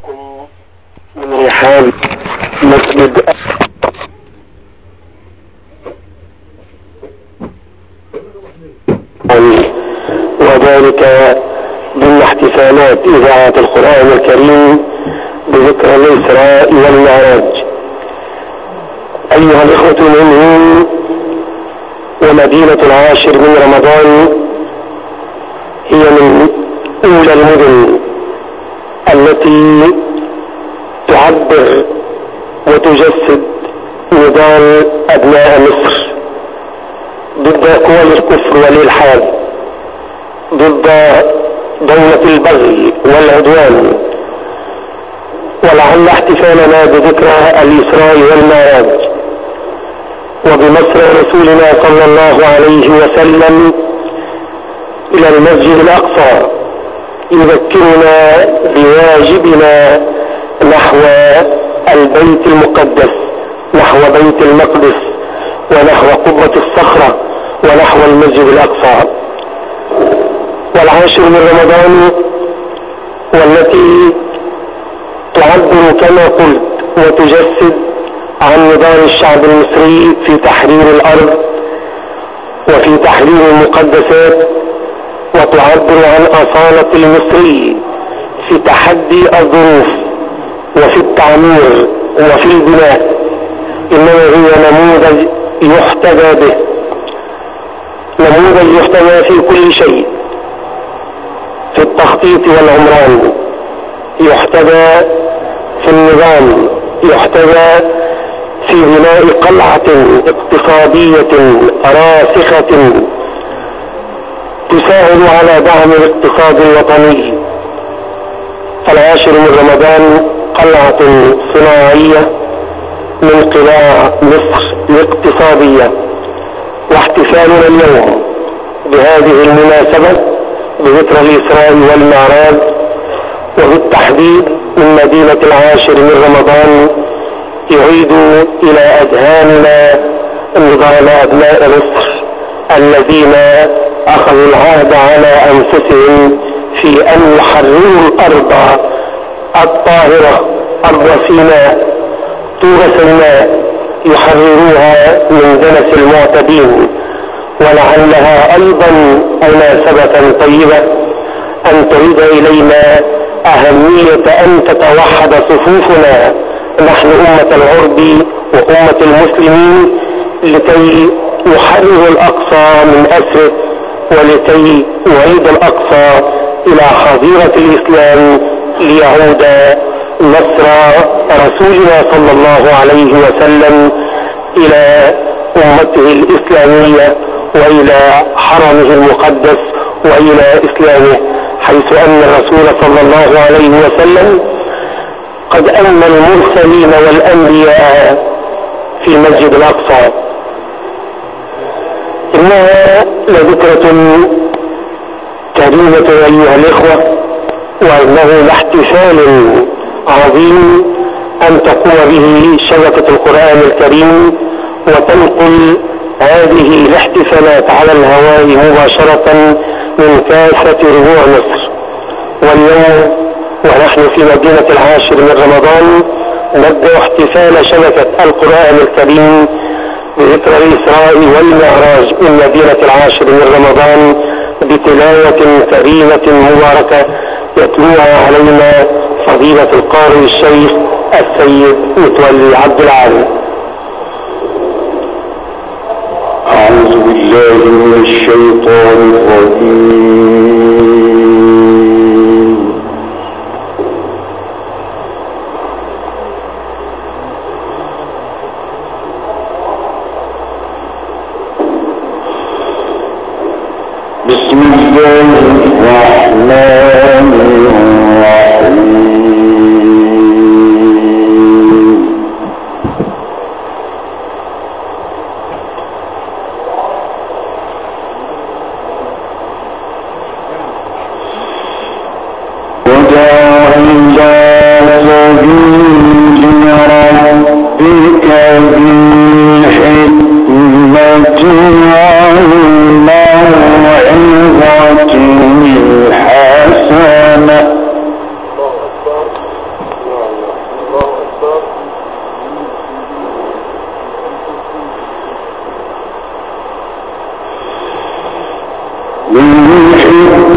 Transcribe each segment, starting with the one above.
من رحاب مسجد وذلك ضمن احتفالات إذاعة القرآن الكريم بذكرى الإسراء والمعراج. أيها الإخوة المؤمنون، ومدينة العاشر من رمضان هي من أولى المدن التي تعبر وتجسد نضال أبناء مصر ضد قوى الكفر والإلحاد، ضد دولة البغي والعدوان. ولعل احتفالنا بذكرى الإسراء والمعراج وبمصر رسولنا صلى الله عليه وسلم إلى المسجد الأقصى يذكرنا بواجبنا نحو البيت المقدس، نحو بيت المقدس، ونحو قبة الصخرة، ونحو المسجد الأقصى. والعاشر من رمضان والتي تعبر كما قلت وتجسد عن نضال الشعب المصري في تحرير الأرض وفي تحرير المقدسات، وتعبر عن أصالة المصري في تحدي الظروف وفي التعمير وفي البناء. إنما هي نموذج يحتذى به، نموذج يحتذى في كل شيء، في التخطيط والعمران، يحتذى في النظام، يحتذى في بناء قلعة اقتصادية راسخة تساعد على دعم الاقتصاد الوطني. فالعاشر من رمضان قلعة صناعية من قلاع مصر الاقتصادية. واحتفالنا اليوم بهذه المناسبة بذكرى الإسراء والمعراج، وبالتحديد من مدينة العاشر من رمضان، يعيد إلى أذهاننا نضال أبناء مصر الذين أخذوا العهد على أنفسهم في أن يحرروا الأرض الطاهرة، أرض سيناء، طور سيناء، يحرروها من دنس المعتدين. ولعلها أيضا مناسبة طيبة أن تعيد إلينا أهمية أن تتوحد صفوفنا نحن أمة العرب وأمة المسلمين لكي نحرر الأقصى من أسره، ولكي نعيد الأقصى إلى حظيرة الإسلام ليعود نصر رسولنا صلى الله عليه وسلم إلى أمته الإسلامية وإلى حرمه المقدس وإلى إسلامه، حيث أن الرسول صلى الله عليه وسلم قد أمن المرسلين والأنبياء في مسجد الأقصى. إنها لذكرة كريمة أيها الإخوة، وإنه لاحتفال عظيم أن تقوم به شبكة القرآن الكريم وتنقل هذه الاحتفالات على الهواء مباشرة من كافة ربوع مصر. واليوم ونحن في مدينة العاشر من رمضان نبدأ احتفال شبكة القرآن الكريم بذكرى الإسراء والمعراج من مدينة العاشر من رمضان بتلاوة كريمة مباركة يتلوها علينا فضيلة القارئ الشيخ السيد متولي عبد العال. أعوذ بالله من الشيطان الرجيم. بسم الله الرحمن الرحيم. الحسنة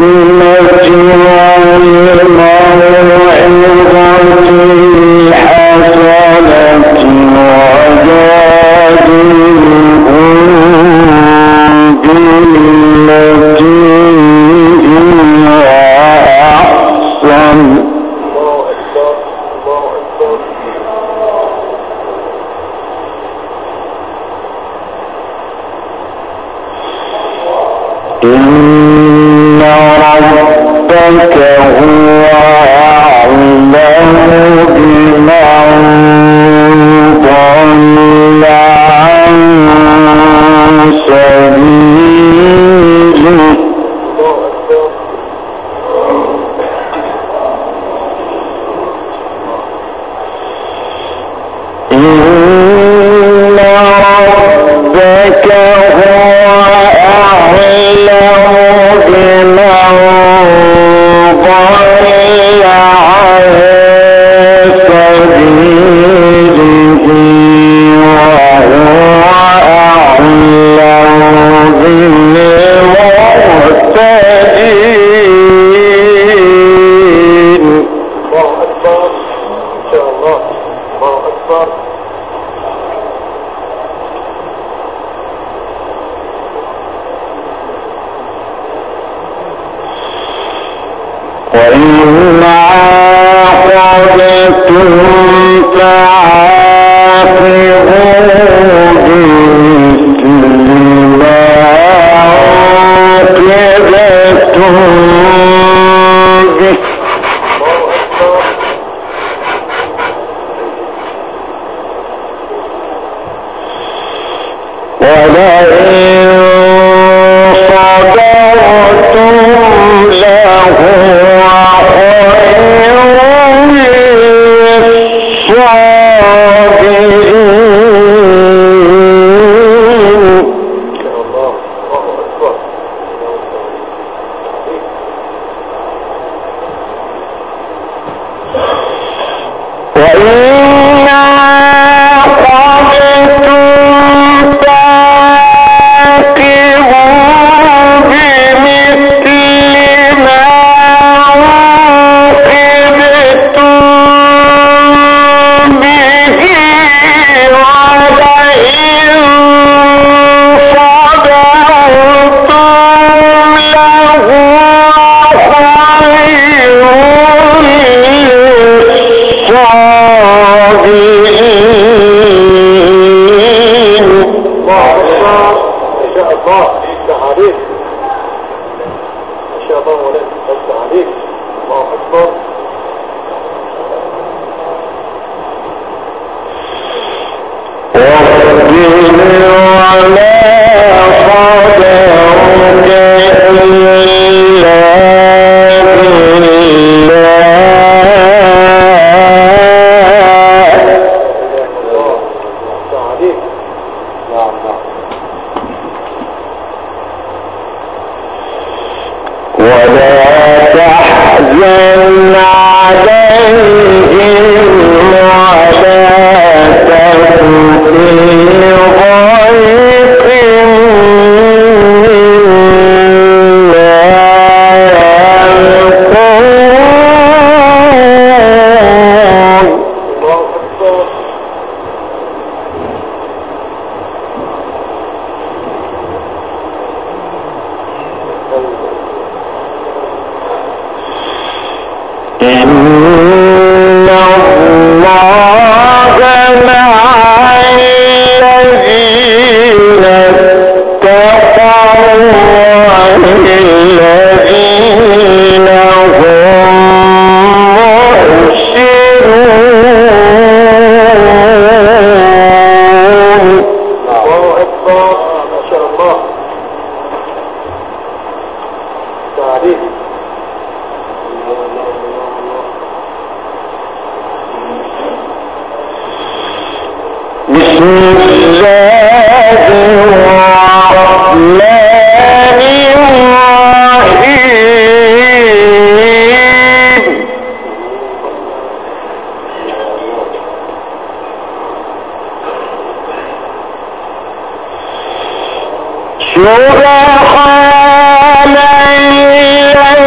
سبحان الذي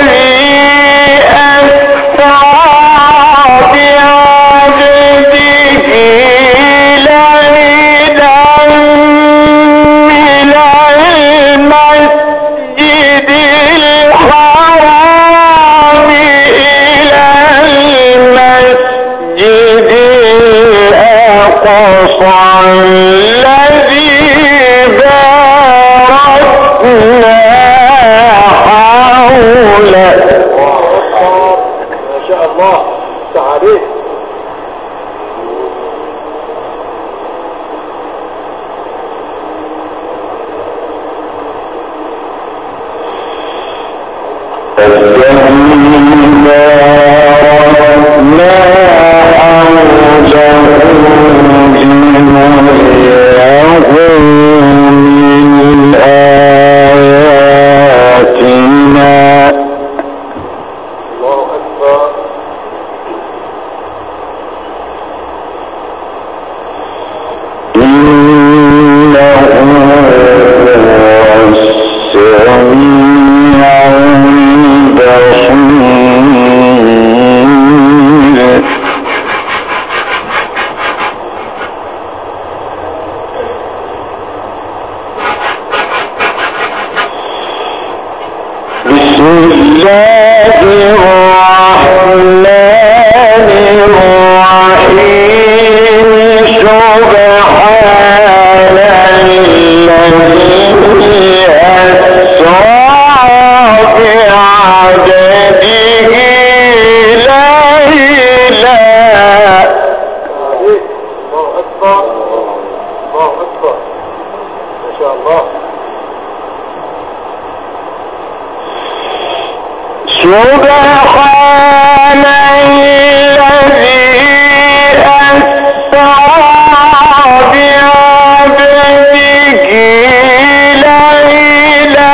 الأقصى الذي باركنا حوله. ما شاء الله تعالى. سبحان الذي أسرى بعبده ليلا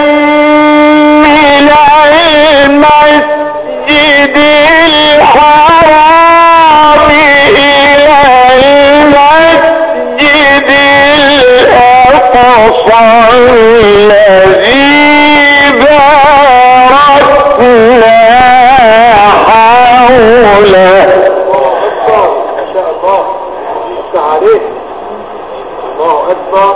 من المسجد الحرام إلى المسجد الأقصى الذي باركنا حوله. ما شاء الله تعالى. الله أكبر.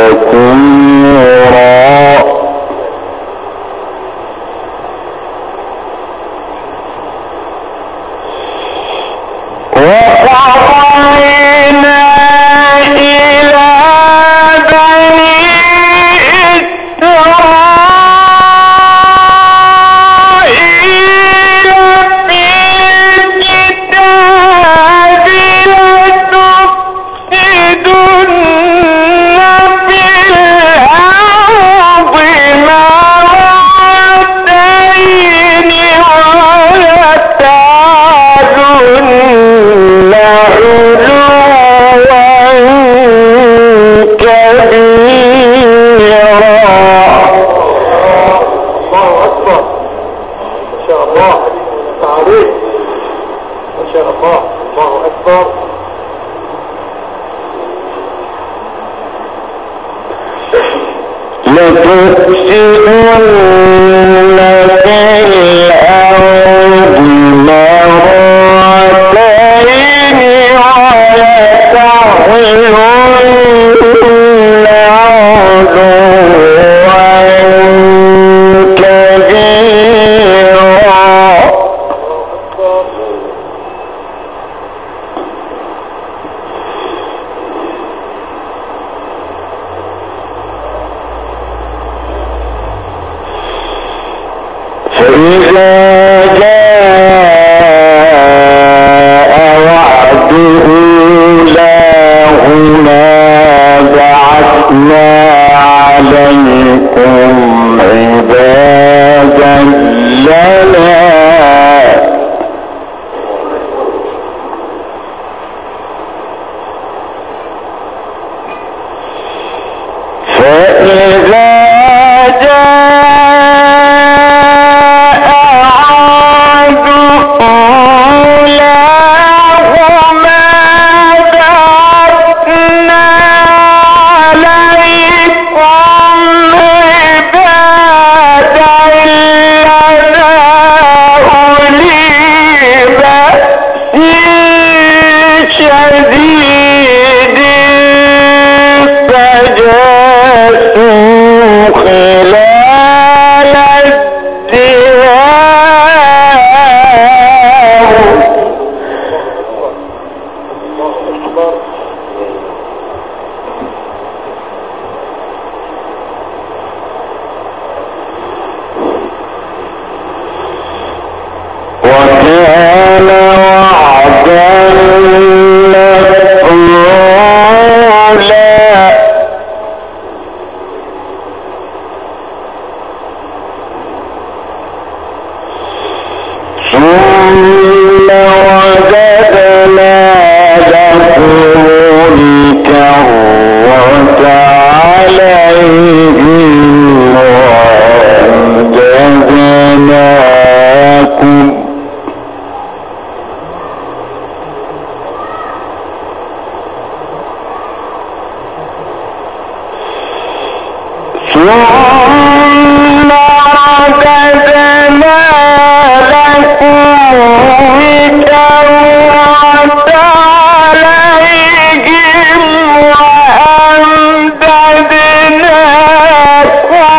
شكورا وقضينا إلى بني إسرائيل في الكتاب لتفسدن في الأرض مرتين ولتعلن علوا كبيرا. الله أكبر. ما شاء الله تعالى. ما شاء الله. الله أكبر. لتفسدن في الأرض مرتين ولتعلن علوا كبيرا. فإذا جاء وعد أولاهما بعثنا عليكم عبادا لنا فإذا جاء عاد أولاهما بعثنا عليكم عبادا لنا أولي بأس شديد فجاسوا خلال الديار. الله أكبر. وكان وعدا مفعولا. ثم رددنا لكم الكرة عليهم وأمددناكم ثم رددنا لكم الكرة عليهم وأمددناكم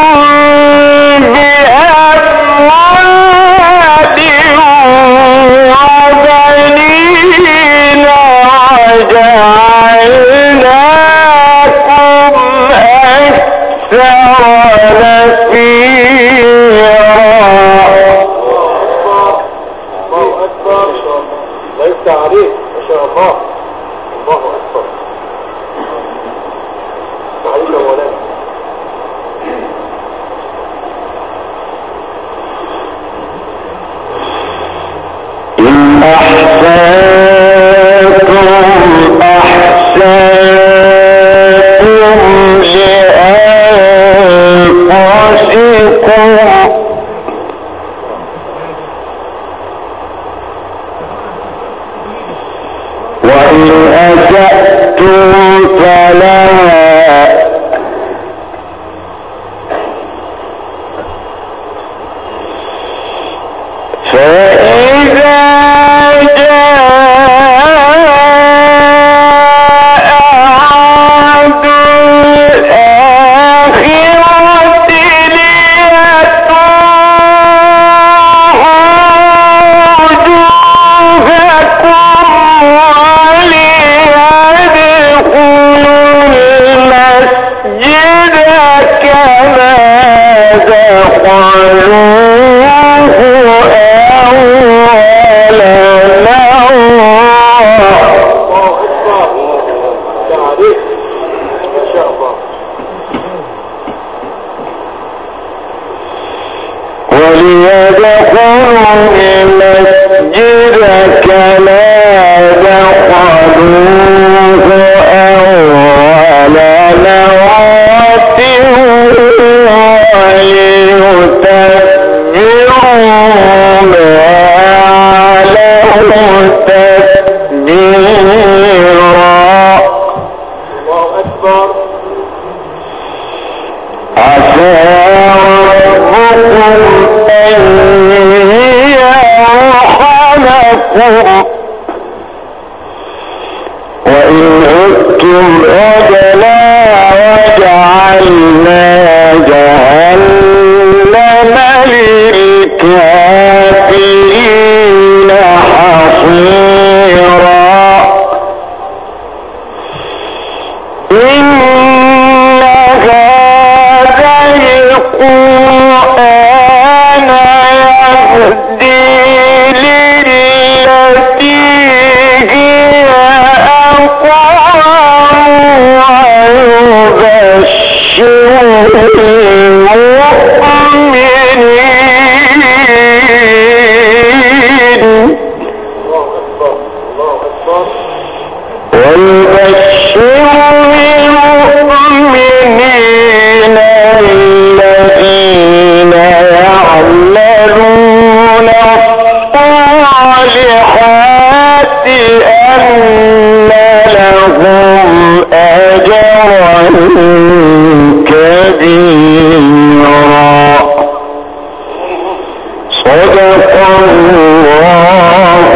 بأموال وبنين وجعلناكم أكثر مسجدك لا دخلوه أول مرة وليتبروا ما علوا تتبيرا. الله أكبر. عسى ربكم أن يرحمكم وإن عدتم عدنا وجعلنا جهنم للكافرين حصيرا. إن هذا القرآن يهدي للتي هي أقوم ويبشر المؤمنين الله أكبر. الله أكبر. ويبشر المؤمنين الذين يعملون الصالحات أن لهم أجرا كبيرا. صدق الله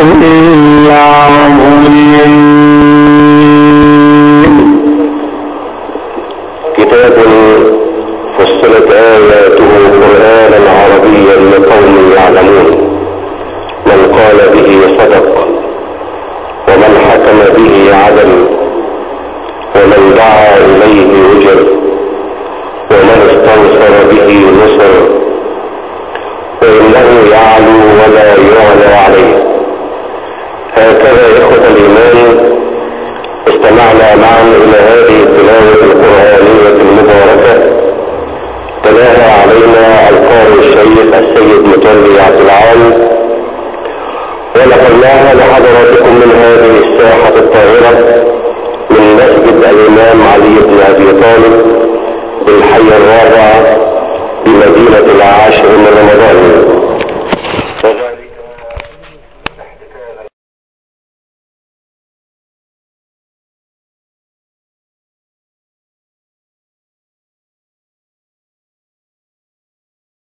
العظيم. كتاب فصلت آياته قرآنا عربيا لقوم يعلمون. من قال به صدق ومن حكم به عدل ومن دعا إليه وجر ومن استنصر به نصر وإنه يعلو ولا يعلى عليه. هكذا إخوة الإيمان استمعنا معا إلى هذه التلاوة القرآنية المباركة تلاها علينا القارئ الشيخ السيد متولي عبد العال، ونقلناها لحضراتكم من هذه الساحة الطاهرة من مسجد الإمام علي بن أبي طالب بالحي الرابع بمدينة العاشر من رمضان.